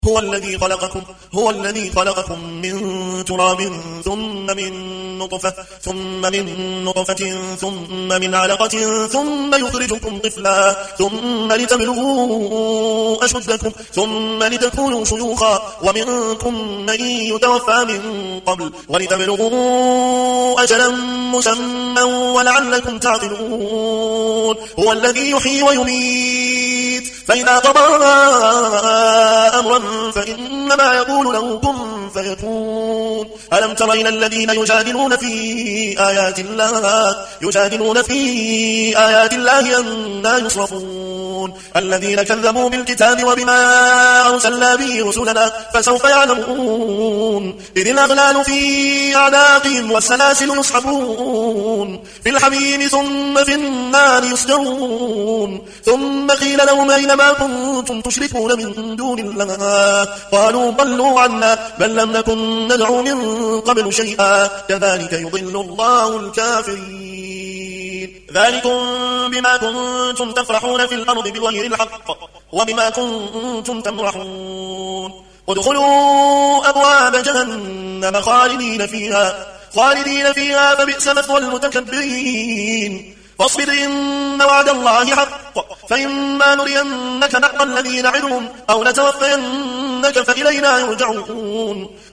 هو الذي خلقكم من تراب ثم من نطفة ثم من علقة ثم يخرجكم طفلا ثم لتبلغوا أشدكم ثم لتكونوا شيوخا ومنكم من يتوفى من قبل ولتبلغوا أجلا مسمى ولعلكم تعقلون. هو الذي يحيي ويميت فإذا قضى أمرا فإنما يقول له كن فيكون. ألم تر إلى الذين يجادلون في آيات الله أنى يصرفون الذين كذبوا بالكتاب وبما أرسلنا به رسلنا فسوف يعلمون إذ الأغلال في أعناقهم والسلاسل يسحبون في الحميم ثم في النار يسجرون ثم قيل لهم أين ما كنتم تشركون من دون الله قالوا ضلوا عنا بل لم نكن ندعو من قبل شيئا كذلك يضل الله الكافرين. ذلكم بما كنتم تفرحون في الأرض بغير الحق وبما كنتم تمرحون. ادخلوا أبواب جهنم خالدين فيها فبئس مثوى المتكبرين. فاصبر إن وعد الله حق فإما نرينك بعض الذي نعدهم أو نتوفينك فإلينا يرجعون.